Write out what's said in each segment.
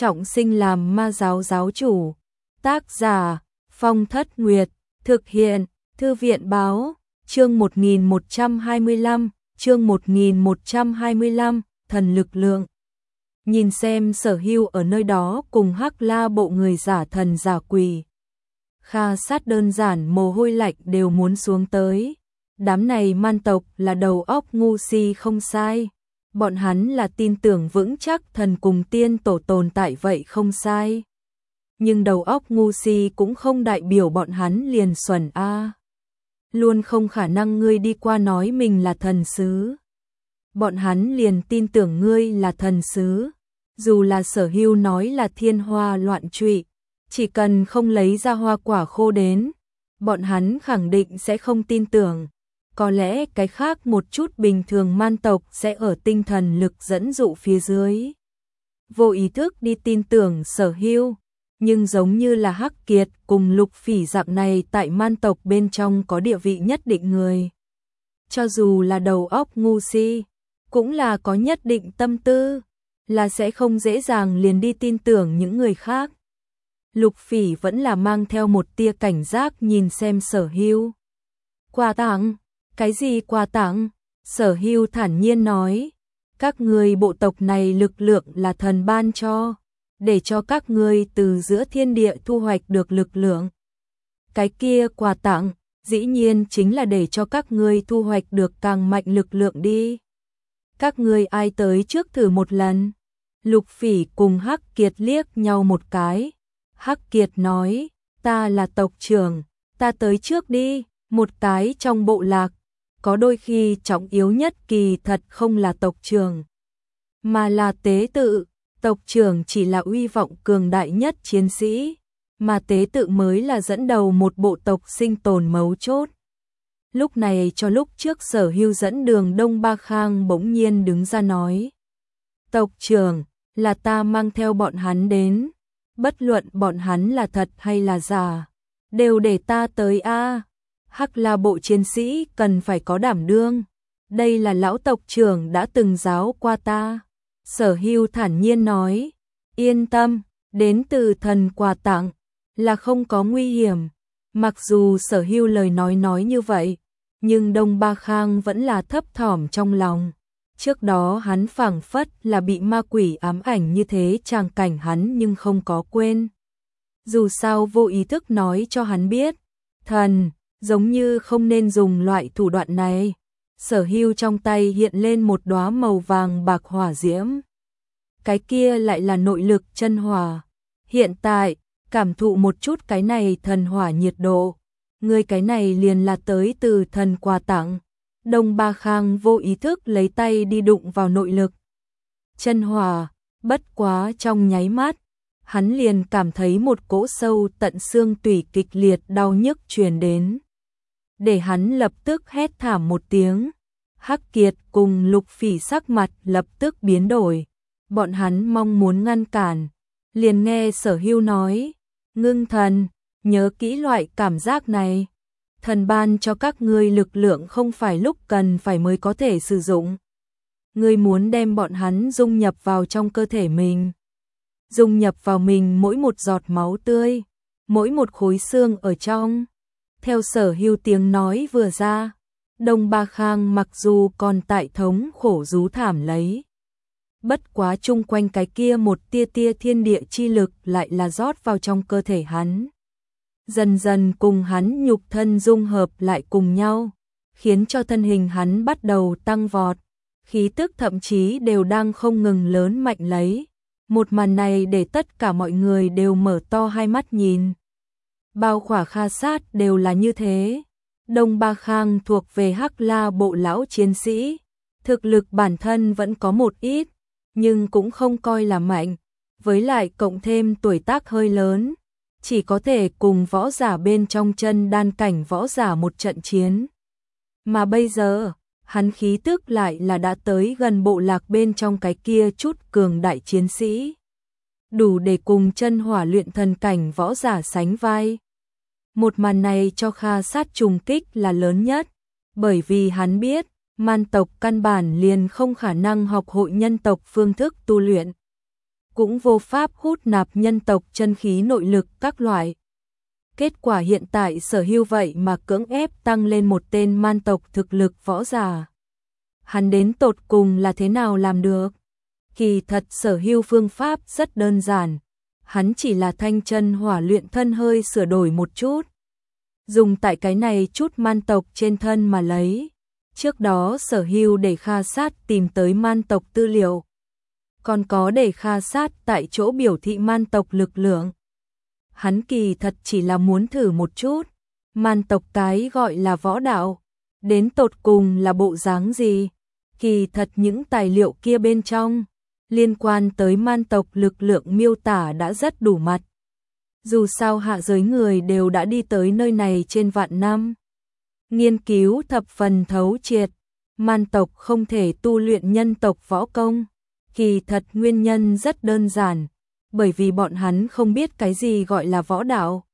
trọng sinh làm ma giáo giáo chủ. Tác giả Phong Thất Nguyệt, thực hiện Thư viện Báo, chương 1125, chương 1125, thần lực lượng. Nhìn xem Sở Hưu ở nơi đó cùng Hắc La bộ người giả thần giả quỷ. Kha Sát đơn giản mồ hôi lạnh đều muốn xuống tới. Đám này man tộc là đầu óc ngu si không sai. Bọn hắn là tin tưởng vững chắc thần cùng tiên tổ tồn tại vậy không sai. Nhưng đầu óc ngu si cũng không đại biểu bọn hắn liền xuẩn a. Luôn không khả năng ngươi đi qua nói mình là thần sứ. Bọn hắn liền tin tưởng ngươi là thần sứ. Dù là Sở Hưu nói là thiên hoa loạn trụy, chỉ cần không lấy ra hoa quả khô đến, bọn hắn khẳng định sẽ không tin tưởng. Có lẽ cái khác một chút bình thường man tộc sẽ ở tinh thần lực dẫn dụ phía dưới. Vô ý thức đi tin tưởng Sở Hưu, nhưng giống như là Hắc Kiệt cùng Lục Phỉ dạng này tại man tộc bên trong có địa vị nhất định người. Cho dù là đầu óc ngu si, cũng là có nhất định tâm tư, là sẽ không dễ dàng liền đi tin tưởng những người khác. Lục Phỉ vẫn là mang theo một tia cảnh giác nhìn xem Sở Hưu. Quà tặng? Cái gì quà tặng? Sở Hưu thản nhiên nói, các ngươi bộ tộc này lực lượng là thần ban cho, để cho các ngươi từ giữa thiên địa thu hoạch được lực lượng. Cái kia quà tặng, dĩ nhiên chính là để cho các ngươi thu hoạch được càng mạnh lực lượng đi. Các ngươi ai tới trước thử một lần? Lục Phỉ cùng Hắc Kiệt liếc nhau một cái. Hắc Kiệt nói, ta là tộc trưởng, ta tới trước đi. Một cái trong bộ lạc, có đôi khi trọng yếu nhất kỳ thật không là tộc trưởng, mà là tế tự. Tộc trưởng chỉ là uy vọng cường đại nhất chiến sĩ, mà tế tự mới là dẫn đầu một bộ tộc sinh tồn mấu chốt. Lúc này cho lúc trước Sở Hưu dẫn đường Đông Ba Khang bỗng nhiên đứng ra nói, tộc trưởng, là ta mang theo bọn hắn đến, bất luận bọn hắn là thật hay là giả, đều để ta tới a. Hắc La bộ chiến sĩ cần phải có đảm đương, đây là lão tộc trưởng đã từng giáo qua ta. Sở Hưu thản nhiên nói, yên tâm, đến từ thần quà tặng, là không có nguy hiểm. Mặc dù Sở Hưu lời nói như vậy, nhưng Đông Ba Khang vẫn là thấp thỏm trong lòng. Trước đó hắn phảng phất là bị ma quỷ ám ảnh như thế tràng cảnh hắn nhưng không có quên. Dù sao vô ý thức nói cho hắn biết, thần, giống như không nên dùng loại thủ đoạn này. Sở Hưu trong tay hiện lên một đóa màu vàng bạc hỏa diễm. Cái kia lại là nội lực chân hỏa. Hiện tại, cảm thụ một chút cái này thần hỏa nhiệt độ. Người cái này liền là tới từ thần quà tặng. Đông Ba Khang vô ý thức lấy tay đi đụng vào nội lực chân hỏa, bất quá trong nháy mắt, hắn liền cảm thấy một cỗ sâu tận xương tủy kịch liệt đau nhức truyền đến. Để hắn lập tức hét thảm một tiếng. Hắc Kiệt cùng Lục Phỉ sắc mặt lập tức biến đổi. Bọn hắn mong muốn ngăn cản, liền nghe Sở Hưu nói, ngưng thần, nhớ kỹ loại cảm giác này. Thần ban cho các ngươi lực lượng không phải lúc cần phải mới có thể sử dụng. Ngươi muốn đem bọn hắn dung nhập vào trong cơ thể mình. Dung nhập vào mình mỗi một giọt máu tươi, mỗi một khối xương ở trong. Theo Sở Hưu tiếng nói vừa ra, Đông Ba Khang mặc dù còn tại thống khổ rú thảm lấy. Bất quá chung quanh cái kia một tia tia thiên địa chi lực lại là rót vào trong cơ thể hắn. Dần dần cùng hắn nhục thân dung hợp lại cùng nhau, khiến cho thân hình hắn bắt đầu tăng vọt. Khí tức thậm chí đều đang không ngừng lớn mạnh lấy. Một màn này để tất cả mọi người đều mở to hai mắt nhìn. Bao khỏa Kha Sát đều là như thế. Đông Ba Khang thuộc về Hắc La bộ lão chiến sĩ. Thực lực bản thân vẫn có một ít, nhưng cũng không coi là mạnh. Với lại cộng thêm tuổi tác hơi lớn, chỉ có thể cùng võ giả bên trong chân đan cảnh võ giả một trận chiến. Mà bây giờ, hắn khí tức lại là đã tới gần bộ lạc bên trong cái kia chút cường đại chiến sĩ. Đủ để cùng chân hỏa luyện thần cảnh võ giả sánh vai. Một màn này cho Kha Sát trùng kích là lớn nhất, bởi vì hắn biết, man tộc căn bản liền không khả năng học hội nhân tộc phương thức tu luyện. cũng vô pháp hút nạp nhân tộc chân khí nội lực các loại. Kết quả hiện tại Sở Hưu vậy mà cưỡng ép tăng lên một tên man tộc thực lực võ giả. Hắn đến tột cùng là thế nào làm được? Kỳ thật Sở Hưu phương pháp rất đơn giản, hắn chỉ là thanh chân hỏa luyện thân hơi sửa đổi một chút. Dùng tại cái này chút man tộc trên thân mà lấy. Trước đó Sở Hưu để Kha Sát tìm tới man tộc tư liệu. Còn có để Kha Sát tại chỗ biểu thị man tộc lực lượng. Hắn kỳ thật chỉ là muốn thử một chút, man tộc cái gọi là võ đạo, đến tột cùng là bộ dáng gì. Kỳ thật những tài liệu kia bên trong, liên quan tới man tộc lực lượng miêu tả đã rất đủ mặt. Dù sao hạ giới người đều đã đi tới nơi này trên vạn năm. Nghiên cứu thập phần thấu triệt, man tộc không thể tu luyện nhân tộc võ công. Kỳ thật nguyên nhân rất đơn giản, bởi vì bọn hắn không biết cái gì gọi là võ đạo.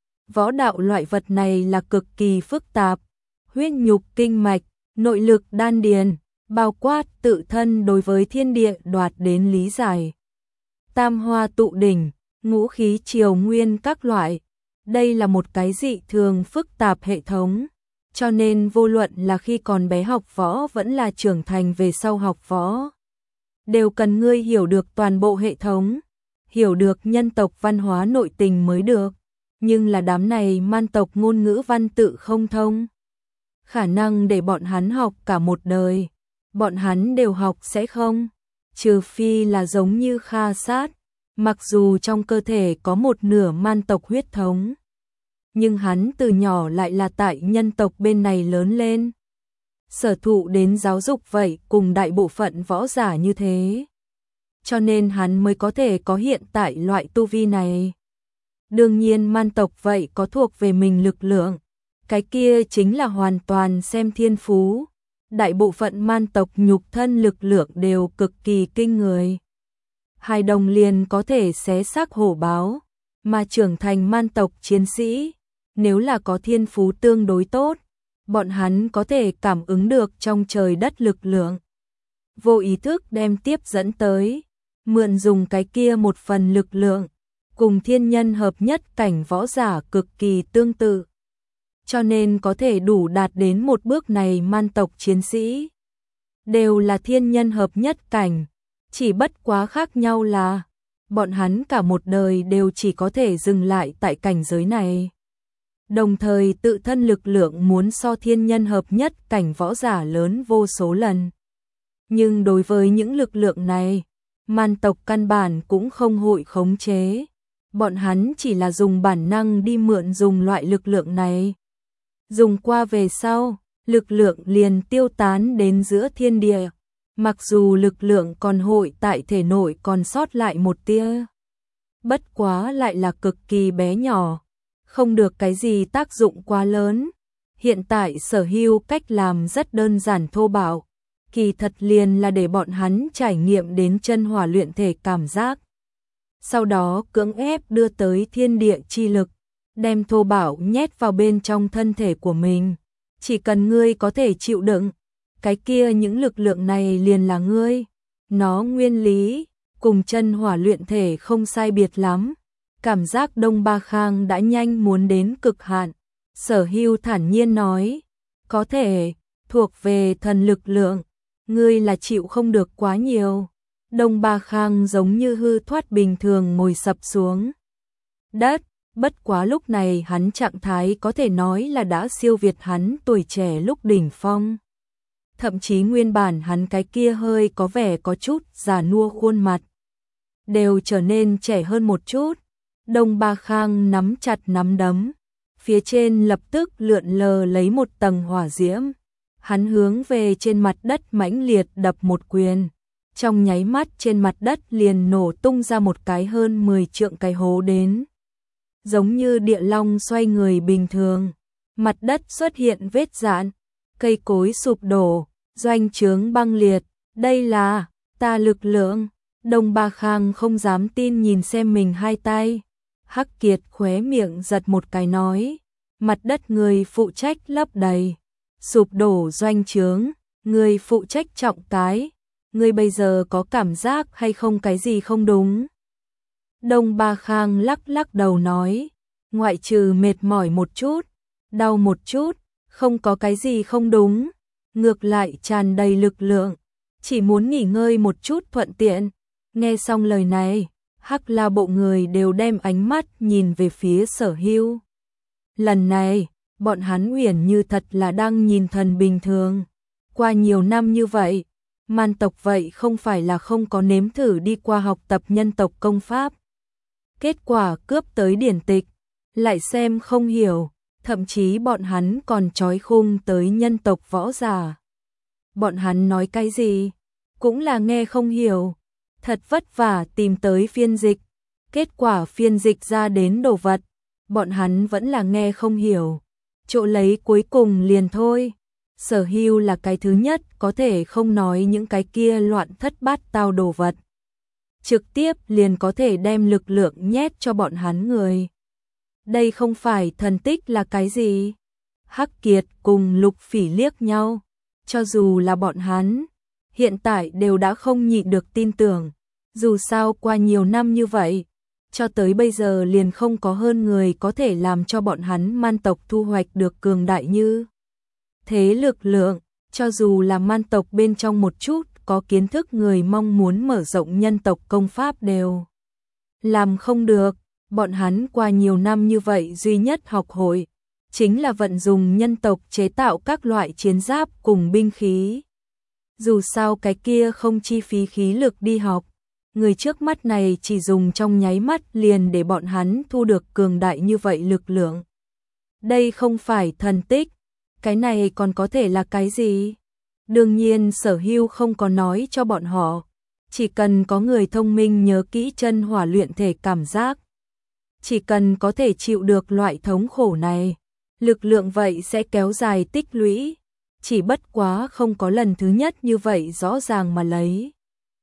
Võ đạo loại vật này là cực kỳ phức tạp, huyết nhục kinh mạch, nội lực đan điền, bao quát tự thân đối với thiên địa đoạt đến lý giải. Tam hoa tụ đỉnh, ngũ khí triều nguyên các loại, đây là một cái dị thường phức tạp hệ thống, cho nên vô luận là khi còn bé học võ vẫn là trưởng thành về sau học võ, đều cần ngươi hiểu được toàn bộ hệ thống, hiểu được nhân tộc văn hóa nội tình mới được, nhưng là đám này man tộc ngôn ngữ văn tự không thông. Khả năng để bọn hắn học cả một đời, bọn hắn đều học sẽ không, trừ phi là giống như Kha Sát, mặc dù trong cơ thể có một nửa man tộc huyết thống, nhưng hắn từ nhỏ lại là tại nhân tộc bên này lớn lên. Sở thụ đến giáo dục vậy cùng đại bộ phận võ giả như thế. Cho nên hắn mới có thể có hiện tại loại tu vi này. Đương nhiên man tộc vậy có thuộc về mình lực lượng. Cái kia chính là hoàn toàn xem thiên phú. Đại bộ phận man tộc nhục thân lực lượng đều cực kỳ kinh người. Hai đồng liền có thể xé xác hổ báo. Mà trưởng thành man tộc chiến sĩ, nếu là có thiên phú tương đối tốt, bọn hắn có thể cảm ứng được trong trời đất lực lượng. Vô ý thức đem tiếp dẫn tới, mượn dùng cái kia một phần lực lượng, cùng thiên nhân hợp nhất cảnh võ giả cực kỳ tương tự. Cho nên có thể đủ đạt đến một bước này man tộc chiến sĩ. Đều là thiên nhân hợp nhất cảnh, chỉ bất quá khác nhau là, bọn hắn cả một đời đều chỉ có thể dừng lại tại cảnh giới này. Đồng thời tự thân lực lượng muốn so thiên nhân hợp nhất cảnh võ giả lớn vô số lần. Nhưng đối với những lực lượng này, man tộc căn bản cũng không hội khống chế. Bọn hắn chỉ là dùng bản năng đi mượn dùng loại lực lượng này. Dùng qua về sau, lực lượng liền tiêu tán đến giữa thiên địa. Mặc dù lực lượng còn hội tại thể nội còn sót lại một tia. Bất quá lại là cực kỳ bé nhỏ. Không được cái gì tác dụng quá lớn. Hiện tại Sở Hưu cách làm rất đơn giản thô bạo. Kỳ thật liền là để bọn hắn trải nghiệm đến chân hỏa luyện thể cảm giác. Sau đó cưỡng ép đưa tới thiên địa chi lực, đem thô bạo nhét vào bên trong thân thể của mình. Chỉ cần ngươi có thể chịu đựng, cái kia những lực lượng này liền là ngươi. Nó nguyên lý, cùng chân hỏa luyện thể không sai biệt lắm. Cảm giác Đông Ba Khang đã nhanh muốn đến cực hạn. Sở Hưu thản nhiên nói, có thể, thuộc về thần lực lượng, ngươi là chịu không được quá nhiều. Đông Ba Khang giống như hư thoát bình thường ngồi sập xuống đất, bất quá lúc này hắn trạng thái có thể nói là đã siêu việt hắn tuổi trẻ lúc đỉnh phong. Thậm chí nguyên bản hắn cái kia hơi có vẻ có chút già nua khuôn mặt, đều trở nên trẻ hơn một chút. Đông Ba Khang nắm chặt nắm đấm, phía trên lập tức lượn lờ lấy một tầng hỏa diễm. Hắn hướng về trên mặt đất mãnh liệt đập một quyền. Trong nháy mắt trên mặt đất liền nổ tung ra một cái hơn 10 trượng cái hố đến. Giống như địa long xoay người bình thường. Mặt đất xuất hiện vết rạn, cây cối sụp đổ, doanh trướng băng liệt. Đây là ta lực lượng. Đông Ba Khang không dám tin nhìn xem mình hai tay. Hắc Kiệt khóe miệng giật một cái nói. Mặt đất người phụ trách lấp đầy. Sụp đổ doanh trướng, người phụ trách trọng cái. ngươi bây giờ có cảm giác hay không cái gì không đúng? Đông Ba Khang lắc lắc đầu nói, ngoại trừ mệt mỏi một chút, đau một chút, không có cái gì không đúng, ngược lại tràn đầy lực lượng, chỉ muốn nghỉ ngơi một chút thuận tiện. Nghe xong lời này, Hắc La bộ người đều đem ánh mắt nhìn về phía Sở Hưu. Lần này, bọn hắn uyển như thật là đang nhìn thần bình thường. Qua nhiều năm như vậy, man tộc vậy không phải là không có nếm thử đi qua học tập nhân tộc công pháp. Kết quả cướp tới điển tịch, lại xem không hiểu, thậm chí bọn hắn còn trói khung tới nhân tộc võ giả. Bọn hắn nói cái gì, cũng là nghe không hiểu, thật vất vả tìm tới phiên dịch, kết quả phiên dịch ra đến đồ vật, bọn hắn vẫn là nghe không hiểu, chỗ lấy cuối cùng liền thôi. Sở Hưu là cái thứ nhất có thể không nói những cái kia loạn thất bát tao đồ vật, trực tiếp liền có thể đem lực lượng nhét cho bọn hắn người. Đây không phải thần tích là cái gì? Hắc Kiệt cùng Lục Phỉ liếc nhau, cho dù là bọn hắn, hiện tại đều đã không nhịn được tin tưởng, dù sao qua nhiều năm như vậy, cho tới bây giờ liền không có hơn người có thể làm cho bọn hắn man tộc thu hoạch được cường đại như thế lực lượng, cho dù là man tộc bên trong một chút có kiến thức người mong muốn mở rộng nhân tộc công pháp đều làm không được. Bọn hắn qua nhiều năm như vậy duy nhất học hội chính là vận dùng nhân tộc chế tạo các loại chiến giáp cùng binh khí. Dù sao cái kia không chi phí khí lực đi học, người trước mắt này chỉ dùng trong nháy mắt liền để bọn hắn thu được cường đại như vậy lực lượng. Đây không phải thần tích, cái này còn có thể là cái gì? Đương nhiên Sở Hưu không có nói cho bọn họ, chỉ cần có người thông minh nhớ kỹ chân hỏa luyện thể cảm giác, chỉ cần có thể chịu được loại thống khổ này, lực lượng vậy sẽ kéo dài tích lũy, chỉ bất quá không có lần thứ nhất như vậy rõ ràng mà lấy.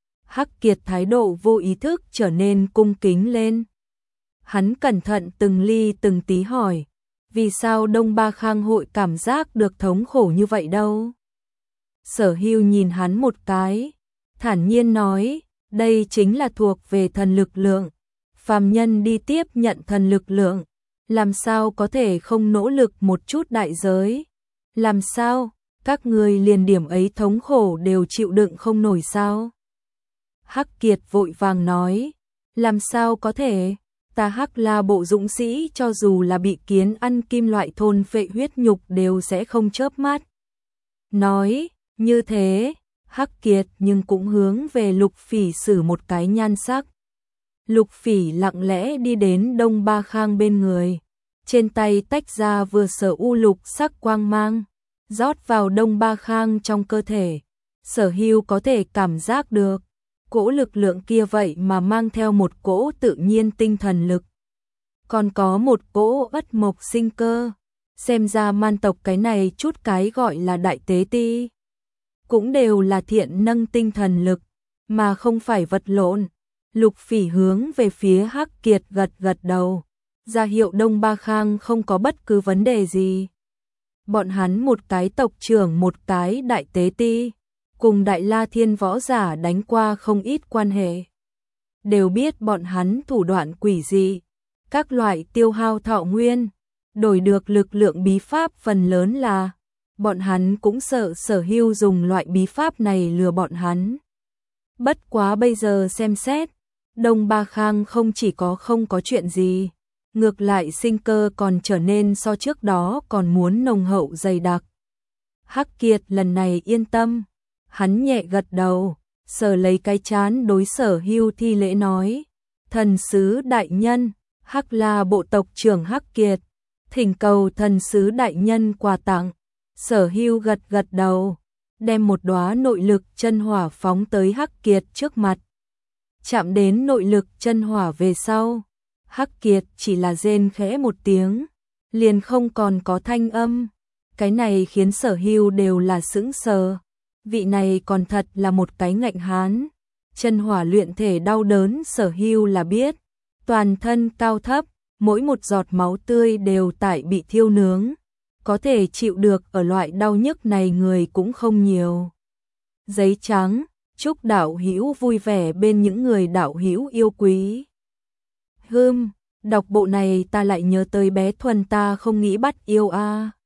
Hắc Kiệt thái độ vô ý thức trở nên cung kính lên. Hắn cẩn thận từng ly từng tí hỏi, vì sao Đông Ba Khang hội cảm giác được thống khổ như vậy đâu? Sở Hưu nhìn hắn một cái, thản nhiên nói, đây chính là thuộc về thần lực lượng. Phàm nhân đi tiếp nhận thần lực lượng, làm sao có thể không nỗ lực một chút đại giới? Làm sao, các người liền điểm ấy thống khổ đều chịu đựng không nổi sao? Hắc Kiệt vội vàng nói, làm sao có thể, ta Hắc La bộ dũng sĩ cho dù là bị kiến ăn kim loại thôn phệ huyết nhục đều sẽ không chớp mắt. Nói, như thế, Hắc Kiệt nhưng cũng hướng về Lục Phỉ sử một cái nhan sắc. Lục Phỉ lặng lẽ đi đến Đông Ba Khang bên người, trên tay tách ra vừa sở u lục sắc quang mang, rót vào Đông Ba Khang trong cơ thể. Sở Hưu có thể cảm giác được, cỗ lực lượng kia vậy mà mang theo một cỗ tự nhiên tinh thần lực, còn có một cỗ ất mộc sinh cơ. Xem ra man tộc cái này chút cái gọi là đại tế ti, cũng đều là thiện nâng tinh thần lực, mà không phải vật lộn. Lục Phỉ hướng về phía Hắc Kiệt gật gật đầu, ra hiệu Đông Ba Khang không có bất cứ vấn đề gì. Bọn hắn một cái tộc trưởng một cái đại tế ti, cùng Đại La Thiên võ giả đánh qua không ít quan hệ. Đều biết bọn hắn thủ đoạn quỷ dị, các loại tiêu hao thọ nguyên, đổi được lực lượng bí pháp phần lớn là, bọn hắn cũng sợ Sở Hưu dùng loại bí pháp này lừa bọn hắn. Bất quá bây giờ xem xét, Đông Ba Khang không chỉ có không có chuyện gì, ngược lại sinh cơ còn trở nên so trước đó còn muốn nồng hậu dày đặc. Hắc Kiệt lần này yên tâm, hắn nhẹ gật đầu, sờ lấy cái trán đối Sở Hưu thi lễ nói, thần sứ đại nhân, Hắc La bộ tộc trưởng Hắc Kiệt, thỉnh cầu thần sứ đại nhân quà tặng. Sở Hưu gật gật đầu, đem một đóa nội lực chân hỏa phóng tới Hắc Kiệt trước mặt. Chạm đến nội lực chân hỏa về sau, Hắc Kiệt chỉ là rên khẽ một tiếng, liền không còn có thanh âm. Cái này khiến Sở Hưu đều là sững sờ. Vị này còn thật là một cái ngạnh hán. Chân hỏa luyện thể đau đớn Sở Hưu là biết, toàn thân cao thấp, mỗi một giọt máu tươi đều tại bị thiêu nướng. Có thể chịu được ở loại đau nhức này người cũng không nhiều. Giấy trắng, chúc đạo hữu vui vẻ bên những người đạo hữu yêu quý. Đọc bộ này ta lại nhớ tới bé Thuần ta không nghĩ bắt yêu a.